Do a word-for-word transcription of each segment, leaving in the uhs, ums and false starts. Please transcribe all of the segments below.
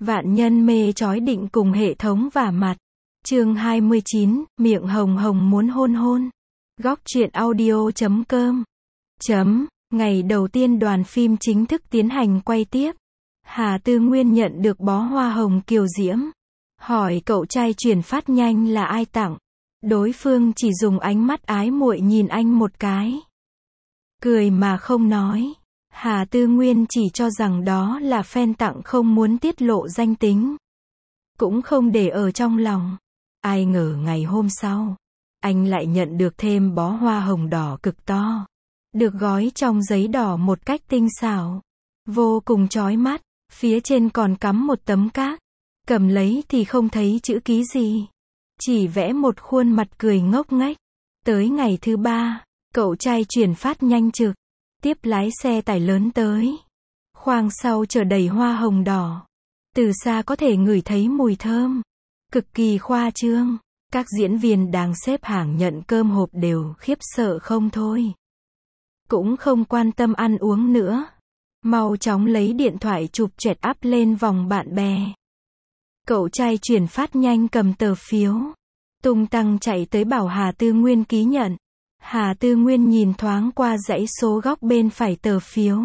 Vạn nhân mê chói định cùng hệ thống vả mặt. Chương hai mươi chín, miệng hồng hồng muốn hôn hôn. Góc truyện audio chấm com. Chấm, ngày đầu tiên đoàn phim chính thức tiến hành quay tiếp. Hà Tư Nguyên nhận được bó hoa hồng kiều diễm. Hỏi cậu trai chuyển phát nhanh là ai tặng. Đối phương chỉ dùng ánh mắt ái muội nhìn anh một cái. Cười mà không nói. Hà Tư Nguyên chỉ cho rằng đó là fan tặng không muốn tiết lộ danh tính. Cũng không để ở trong lòng. Ai ngờ ngày hôm sau, anh lại nhận được thêm bó hoa hồng đỏ cực to. Được gói trong giấy đỏ một cách tinh xảo. Vô cùng chói mắt, phía trên còn cắm một tấm cát. Cầm lấy thì không thấy chữ ký gì. Chỉ vẽ một khuôn mặt cười ngốc nghếch. Tới ngày thứ ba, cậu trai chuyển phát nhanh trực. Tiếp lái xe tải lớn tới. Khoang sau chở đầy hoa hồng đỏ. Từ xa có thể ngửi thấy mùi thơm. Cực kỳ khoa trương. Các diễn viên đang xếp hàng nhận cơm hộp đều khiếp sợ không thôi. Cũng không quan tâm ăn uống nữa. Mau chóng lấy điện thoại chụp choẹt up lên vòng bạn bè. Cậu trai chuyển phát nhanh cầm tờ phiếu. Tung tăng chạy tới bảo Hà Tư Nguyên ký nhận. Hà Tư Nguyên nhìn thoáng qua dãy số góc bên phải tờ phiếu.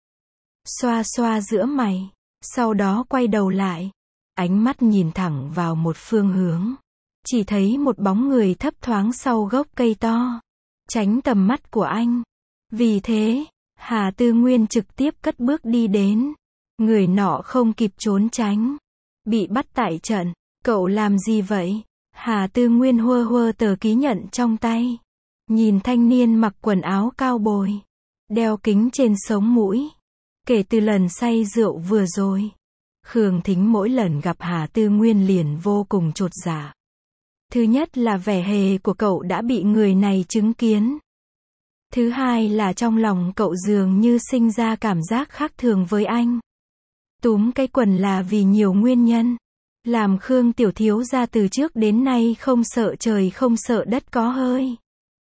Xoa xoa giữa mày. Sau đó quay đầu lại. Ánh mắt nhìn thẳng vào một phương hướng. Chỉ thấy một bóng người thấp thoáng sau gốc cây to. Tránh tầm mắt của anh. Vì thế, Hà Tư Nguyên trực tiếp cất bước đi đến. Người nọ không kịp trốn tránh. Bị bắt tại trận. Cậu làm gì vậy? Hà Tư Nguyên hơ hơ tờ ký nhận trong tay. Nhìn thanh niên mặc quần áo cao bồi. Đeo kính trên sống mũi. Kể từ lần say rượu vừa rồi. Khương Thính mỗi lần gặp Hà Tư Nguyên liền vô cùng chột dạ. Thứ nhất là vẻ hề của cậu đã bị người này chứng kiến. Thứ hai là trong lòng cậu dường như sinh ra cảm giác khác thường với anh. Túm cái quần là vì nhiều nguyên nhân. Làm Khương tiểu thiếu gia từ trước đến nay không sợ trời không sợ đất có hơi.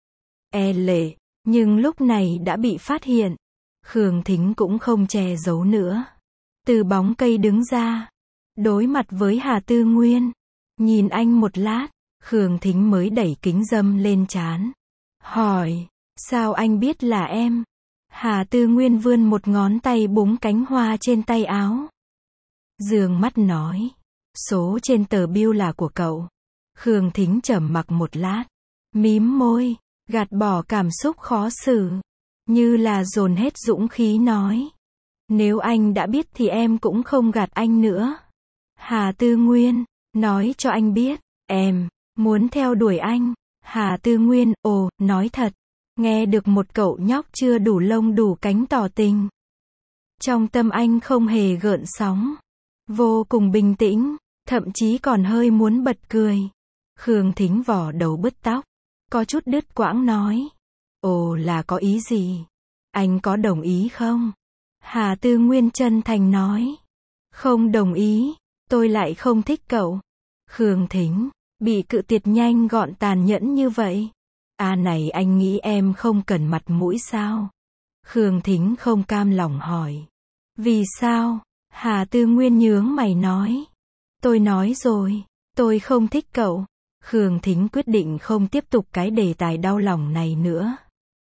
E lệ, nhưng lúc này đã bị phát hiện. Khương Thính cũng không che giấu nữa. Từ bóng cây đứng ra. Đối mặt với Hà Tư Nguyên. Nhìn anh một lát, Khương Thính mới đẩy kính râm lên trán. Hỏi, sao anh biết là em? Hà Tư Nguyên vươn một ngón tay búng cánh hoa trên tay áo. Dương mắt nói, số trên tờ bill là của cậu. Khương Thính trầm mặc một lát. Mím môi, gạt bỏ cảm xúc khó xử. Như là dồn hết dũng khí nói. Nếu anh đã biết thì em cũng không gạt anh nữa. Hà Tư Nguyên, nói cho anh biết, em muốn theo đuổi anh. Hà Tư Nguyên, ồ, nói thật. Nghe được một cậu nhóc chưa đủ lông đủ cánh tỏ tình. Trong tâm anh không hề gợn sóng. Vô cùng bình tĩnh, thậm chí còn hơi muốn bật cười. Khương Thính vò đầu bứt tóc. Có chút đứt quãng nói. Ồ, là có ý gì? Anh có đồng ý không? Hà Tư Nguyên chân thành nói. Không đồng ý, tôi lại không thích cậu. Khương Thính, bị cự tuyệt nhanh gọn tàn nhẫn như vậy. À này, anh nghĩ em không cần mặt mũi sao? Khương Thính không cam lòng hỏi. Vì sao? Hà Tư Nguyên nhướng mày nói. Tôi nói rồi, tôi không thích cậu. Khương Thính quyết định không tiếp tục cái đề tài đau lòng này nữa.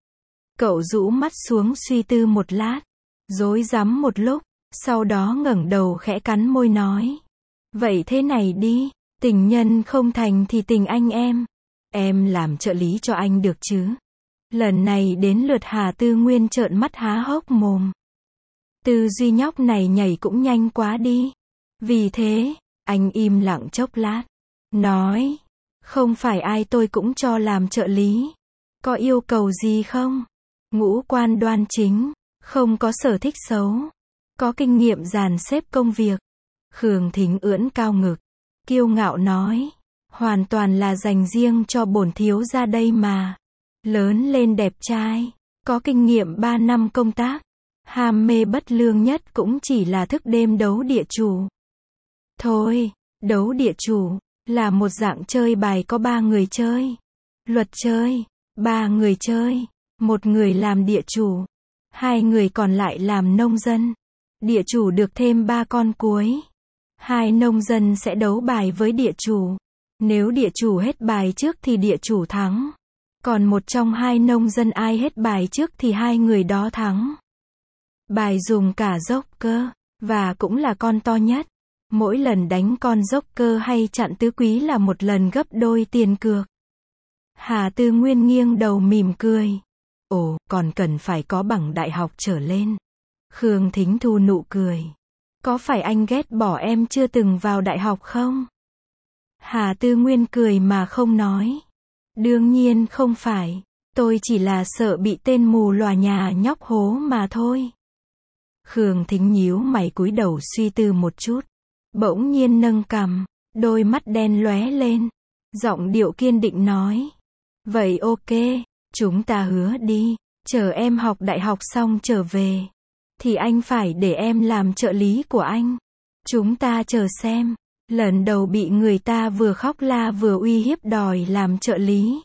Cậu rũ mắt xuống suy tư một lát. Rối rắm một lúc. Sau đó ngẩng đầu khẽ cắn môi nói. Vậy thế này đi. Tình nhân không thành thì tình anh em. Em làm trợ lý cho anh được chứ? Lần này đến lượt Hà Tư Nguyên trợn mắt há hốc mồm. Tư duy nhóc này nhảy cũng nhanh quá đi. Vì thế, anh im lặng chốc lát. Nói. Không phải ai tôi cũng cho làm trợ lý. Có yêu cầu gì không? Ngũ quan đoan chính. Không có sở thích xấu. Có kinh nghiệm dàn xếp công việc. Khương Thính ưỡn cao ngực. Kiêu ngạo nói. Hoàn toàn là dành riêng cho bổn thiếu gia đây mà. Lớn lên đẹp trai. Có kinh nghiệm ba năm công tác. Ham mê bất lương nhất cũng chỉ là thức đêm đấu địa chủ. Thôi, đấu địa chủ là một dạng chơi bài có ba người chơi. Luật chơi, ba người chơi, một người làm địa chủ, hai người còn lại làm nông dân. Địa chủ được thêm ba con cuối. Hai nông dân sẽ đấu bài với địa chủ. Nếu địa chủ hết bài trước thì địa chủ thắng. Còn một trong hai nông dân ai hết bài trước thì hai người đó thắng. Bài dùng cả Joker, và cũng là con to nhất. Mỗi lần đánh con Joker hay chặn tứ quý là một lần gấp đôi tiền cược. Hà Tư Nguyên nghiêng đầu mỉm cười. Ồ, còn cần phải có bằng đại học trở lên. Khương Thính Thu nụ cười. Có phải anh ghét bỏ em chưa từng vào đại học không? Hà Tư Nguyên cười mà không nói. Đương nhiên không phải. Tôi chỉ là sợ bị tên mù lòa nhà nhóc hố mà thôi. Khương Thính nhíu mày cúi đầu suy tư một chút. Bỗng nhiên nâng cằm, đôi mắt đen lóe lên. Giọng điệu kiên định nói. Vậy ok, chúng ta hứa đi. Chờ em học đại học xong trở về. Thì anh phải để em làm trợ lý của anh. Chúng ta chờ xem. Lần đầu bị người ta vừa khóc la vừa uy hiếp đòi làm trợ lý.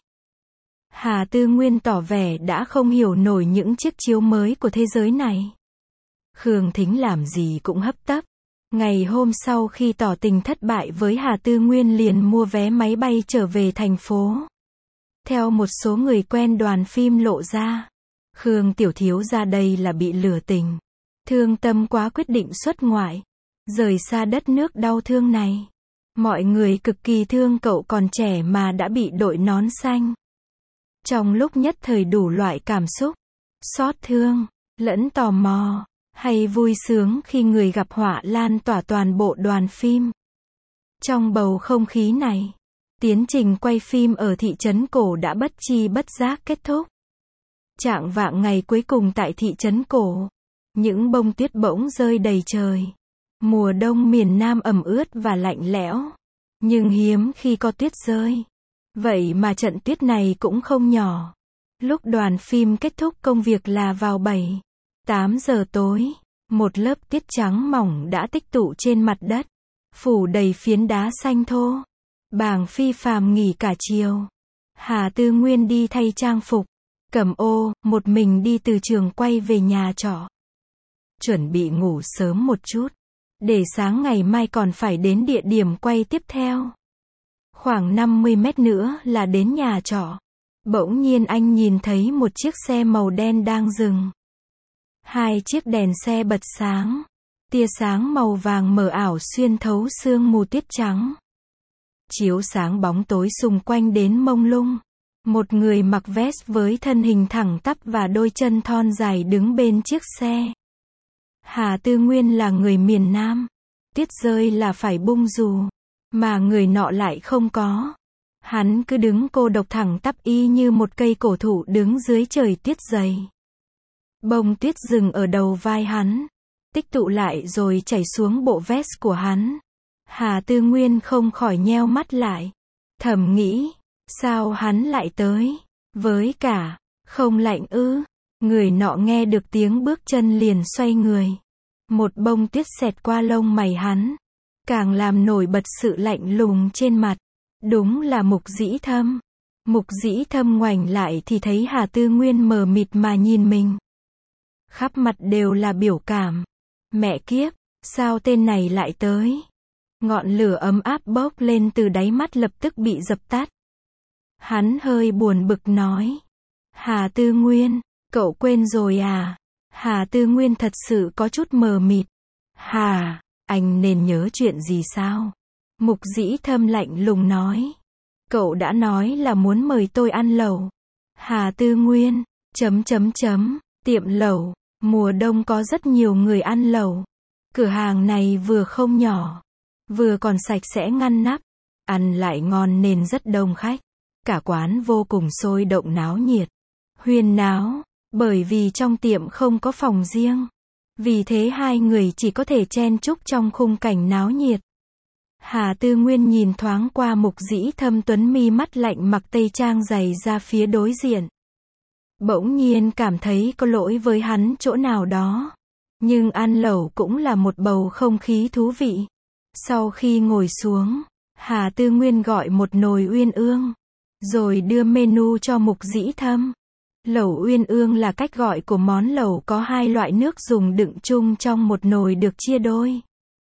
Hà Tư Nguyên tỏ vẻ đã không hiểu nổi những chiếc chiếu mới của thế giới này. Khương Thính làm gì cũng hấp tấp. Ngày hôm sau khi tỏ tình thất bại với Hà Tư Nguyên liền mua vé máy bay trở về thành phố. Theo một số người quen đoàn phim lộ ra, Khương tiểu thiếu gia đây là bị lừa tình. Thương tâm quá quyết định xuất ngoại. Rời xa đất nước đau thương này. Mọi người cực kỳ thương cậu còn trẻ mà đã bị đội nón xanh. Trong lúc nhất thời đủ loại cảm xúc, xót thương, lẫn tò mò, hay vui sướng khi người gặp họa lan tỏa toàn bộ đoàn phim. Trong bầu không khí này, tiến trình quay phim ở thị trấn cổ đã bất chi bất giác kết thúc. Chạng vạng ngày cuối cùng tại thị trấn cổ, những bông tuyết bỗng rơi đầy trời. Mùa đông miền Nam ẩm ướt và lạnh lẽo, nhưng hiếm khi có tuyết rơi. Vậy mà trận tuyết này cũng không nhỏ. Lúc đoàn phim kết thúc công việc là vào bảy, tám giờ tối, một lớp tuyết trắng mỏng đã tích tụ trên mặt đất, phủ đầy phiến đá xanh thô. Bàng Phi Phàm nghỉ cả chiều. Hà Tư Nguyên đi thay trang phục, cầm ô, một mình đi từ trường quay về nhà trọ. Chuẩn bị ngủ sớm một chút, để sáng ngày mai còn phải đến địa điểm quay tiếp theo. Khoảng năm mươi mét nữa là đến nhà trọ. Bỗng nhiên anh nhìn thấy một chiếc xe màu đen đang dừng. Hai chiếc đèn xe bật sáng. Tia sáng màu vàng mờ ảo xuyên thấu sương mù tuyết trắng. Chiếu sáng bóng tối xung quanh đến mông lung. Một người mặc vest với thân hình thẳng tắp và đôi chân thon dài đứng bên chiếc xe. Hà Tư Nguyên là người miền Nam. Tuyết rơi là phải bung dù. Mà người nọ lại không có. Hắn cứ đứng cô độc thẳng tắp y như một cây cổ thụ đứng dưới trời tuyết dày. Bông tuyết dừng ở đầu vai hắn. Tích tụ lại rồi chảy xuống bộ vest của hắn. Hà Tư Nguyên không khỏi nheo mắt lại. Thầm nghĩ, sao hắn lại tới? Với cả, không lạnh ư? Người nọ nghe được tiếng bước chân liền xoay người. Một bông tuyết xẹt qua lông mày hắn. Càng làm nổi bật sự lạnh lùng trên mặt. Đúng là Mục Dĩ Thâm. Mục Dĩ Thâm ngoảnh lại thì thấy Hà Tư Nguyên mờ mịt mà nhìn mình. Khắp mặt đều là biểu cảm. Mẹ kiếp, sao tên này lại tới? Ngọn lửa ấm áp bốc lên từ đáy mắt lập tức bị dập tắt. Hắn hơi buồn bực nói. Hà Tư Nguyên, cậu quên rồi à? Hà Tư Nguyên thật sự có chút mờ mịt. Hà, anh nên nhớ chuyện gì sao? Mục Dĩ Thâm lạnh lùng nói. Cậu đã nói là muốn mời tôi ăn lẩu. Hà Tư Nguyên, chấm chấm chấm, tiệm lẩu, mùa đông có rất nhiều người ăn lẩu. Cửa hàng này vừa không nhỏ, vừa còn sạch sẽ ngăn nắp, ăn lại ngon nên rất đông khách. Cả quán vô cùng sôi động náo nhiệt, huyên náo, bởi vì trong tiệm không có phòng riêng. Vì thế hai người chỉ có thể chen chúc trong khung cảnh náo nhiệt. Hà Tư Nguyên nhìn thoáng qua Mục Dĩ Thâm tuấn mi mắt lạnh mặc tây trang dày ra phía đối diện. Bỗng nhiên cảm thấy có lỗi với hắn chỗ nào đó. Nhưng ăn lẩu cũng là một bầu không khí thú vị. Sau khi ngồi xuống, Hà Tư Nguyên gọi một nồi uyên ương, rồi đưa menu cho Mục Dĩ Thâm. Lẩu uyên ương là cách gọi của món lẩu có hai loại nước dùng đựng chung trong một nồi được chia đôi.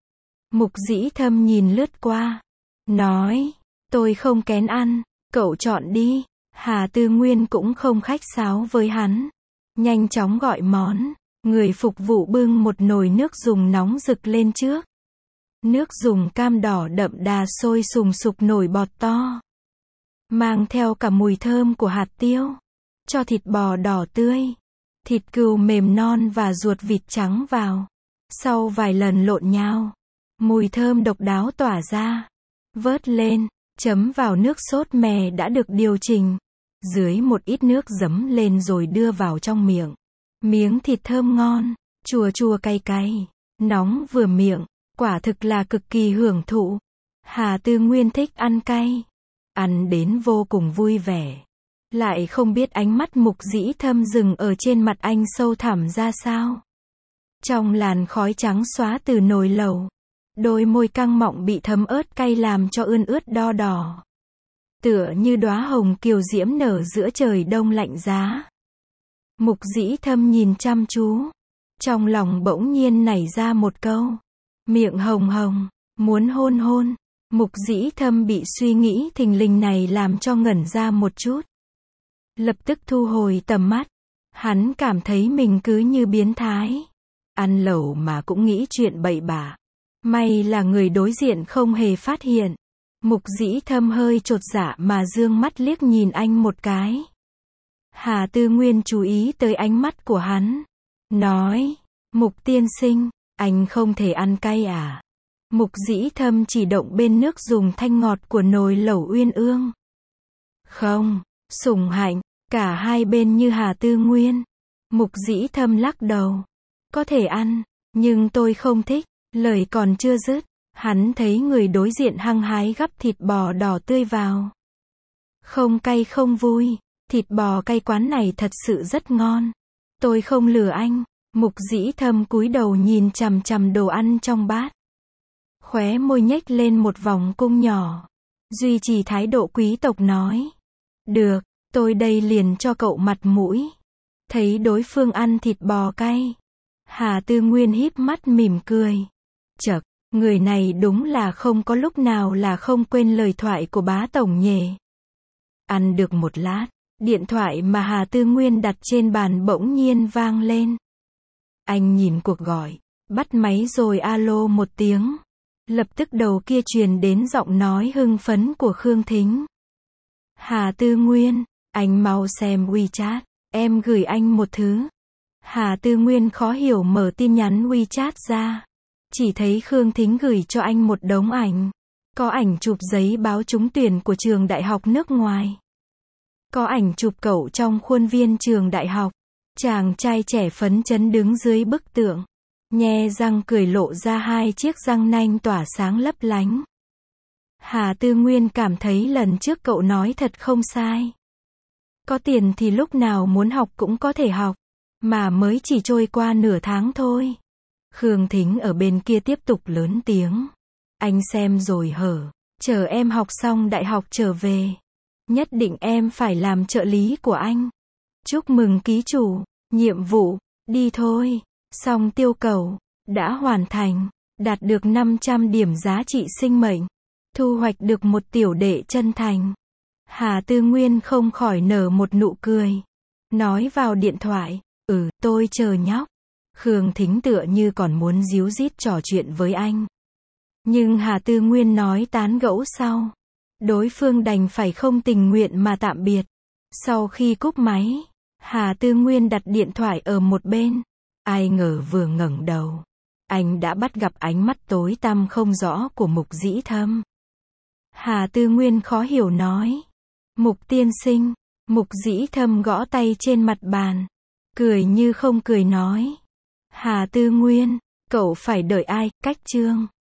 Mục Dĩ Thâm nhìn lướt qua. Nói, tôi không kén ăn, cậu chọn đi. Hà Tư Nguyên cũng không khách sáo với hắn. Nhanh chóng gọi món. Người phục vụ bưng một nồi nước dùng nóng rực lên trước. Nước dùng cam đỏ đậm đà sôi sùng sục nổi bọt to. Mang theo cả mùi thơm của hạt tiêu. Cho thịt bò đỏ tươi, thịt cừu mềm non và ruột vịt trắng vào. Sau vài lần lộn nhao, mùi thơm độc đáo tỏa ra. Vớt lên, chấm vào nước sốt mè đã được điều chỉnh. Dưới một ít nước giấm lên rồi đưa vào trong miệng. Miếng thịt thơm ngon, chua chua cay cay, nóng vừa miệng, quả thực là cực kỳ hưởng thụ. Hà Tư Nguyên thích ăn cay, ăn đến vô cùng vui vẻ. Lại không biết ánh mắt Mục Dĩ Thâm dừng ở trên mặt anh sâu thẳm ra sao. Trong làn khói trắng xóa từ nồi lẩu, đôi môi căng mọng bị thấm ớt cay làm cho ươn ướt đo đỏ. Tựa như đóa hồng kiều diễm nở giữa trời đông lạnh giá. Mục Dĩ Thâm nhìn chăm chú. Trong lòng bỗng nhiên nảy ra một câu. Miệng hồng hồng, muốn hôn hôn. Mục Dĩ Thâm bị suy nghĩ thình lình này làm cho ngẩn ra một chút. Lập tức thu hồi tầm mắt. Hắn cảm thấy mình cứ như biến thái. Ăn lẩu mà cũng nghĩ chuyện bậy bạ. May là người đối diện không hề phát hiện. Mục Dĩ Thâm hơi chột dạ mà dương mắt liếc nhìn anh một cái. Hà Tư Nguyên chú ý tới ánh mắt của hắn. Nói, Mục tiên sinh, anh không thể ăn cay à? Mục Dĩ Thâm chỉ động bên nước dùng thanh ngọt của nồi lẩu uyên ương. Không, sủng hạnh, cả hai bên như Hà Tư Nguyên. Mục Dĩ Thâm lắc đầu. Có thể ăn, nhưng tôi không thích. Lời còn chưa dứt, hắn thấy người đối diện hăng hái gắp thịt bò đỏ tươi vào. Không cay không vui, thịt bò cay quán này thật sự rất ngon. Tôi không lừa anh. Mục Dĩ Thâm cúi đầu nhìn chằm chằm đồ ăn trong bát. Khóe môi nhếch lên một vòng cung nhỏ. Duy trì thái độ quý tộc nói. Được, tôi đây liền cho cậu mặt mũi. Thấy đối phương ăn thịt bò cay. Hà Tư Nguyên híp mắt mỉm cười. Chậc, người này đúng là không có lúc nào là không quên lời thoại của bá tổng nhề. Ăn được một lát, điện thoại mà Hà Tư Nguyên đặt trên bàn bỗng nhiên vang lên. Anh nhìn cuộc gọi, bắt máy rồi alo một tiếng. Lập tức đầu kia truyền đến giọng nói hưng phấn của Khương Thính. Hà Tư Nguyên, anh mau xem WeChat, em gửi anh một thứ. Hà Tư Nguyên khó hiểu mở tin nhắn WeChat ra. Chỉ thấy Khương Thính gửi cho anh một đống ảnh. Có ảnh chụp giấy báo trúng tuyển của trường đại học nước ngoài. Có ảnh chụp cậu trong khuôn viên trường đại học. Chàng trai trẻ phấn chấn đứng dưới bức tượng. Nhe răng cười lộ ra hai chiếc răng nanh tỏa sáng lấp lánh. Hà Tư Nguyên cảm thấy lần trước cậu nói thật không sai. Có tiền thì lúc nào muốn học cũng có thể học. Mà mới chỉ trôi qua nửa tháng thôi. Khương Thính ở bên kia tiếp tục lớn tiếng. Anh xem rồi hở. Chờ em học xong đại học trở về. Nhất định em phải làm trợ lý của anh. Chúc mừng ký chủ. Nhiệm vụ, đi thôi. Xong tiêu cầu, đã hoàn thành. Đạt được năm trăm điểm giá trị sinh mệnh. Thu hoạch được một tiểu đệ chân thành. Hà Tư Nguyên không khỏi nở một nụ cười. Nói vào điện thoại. Ừ, tôi chờ nhóc. Khương Thính tựa như còn muốn díu dít trò chuyện với anh. Nhưng Hà Tư Nguyên nói tán gẫu sau. Đối phương đành phải không tình nguyện mà tạm biệt. Sau khi cúp máy, Hà Tư Nguyên đặt điện thoại ở một bên. Ai ngờ vừa ngẩng đầu, anh đã bắt gặp ánh mắt tối tăm không rõ của Mục Dĩ Thâm. Hà Tư Nguyên khó hiểu nói. Mục tiên sinh. Mục Dĩ Thâm gõ tay trên mặt bàn. Cười như không cười nói. Hà Tư Nguyên, cậu phải đợi ai, cách chương.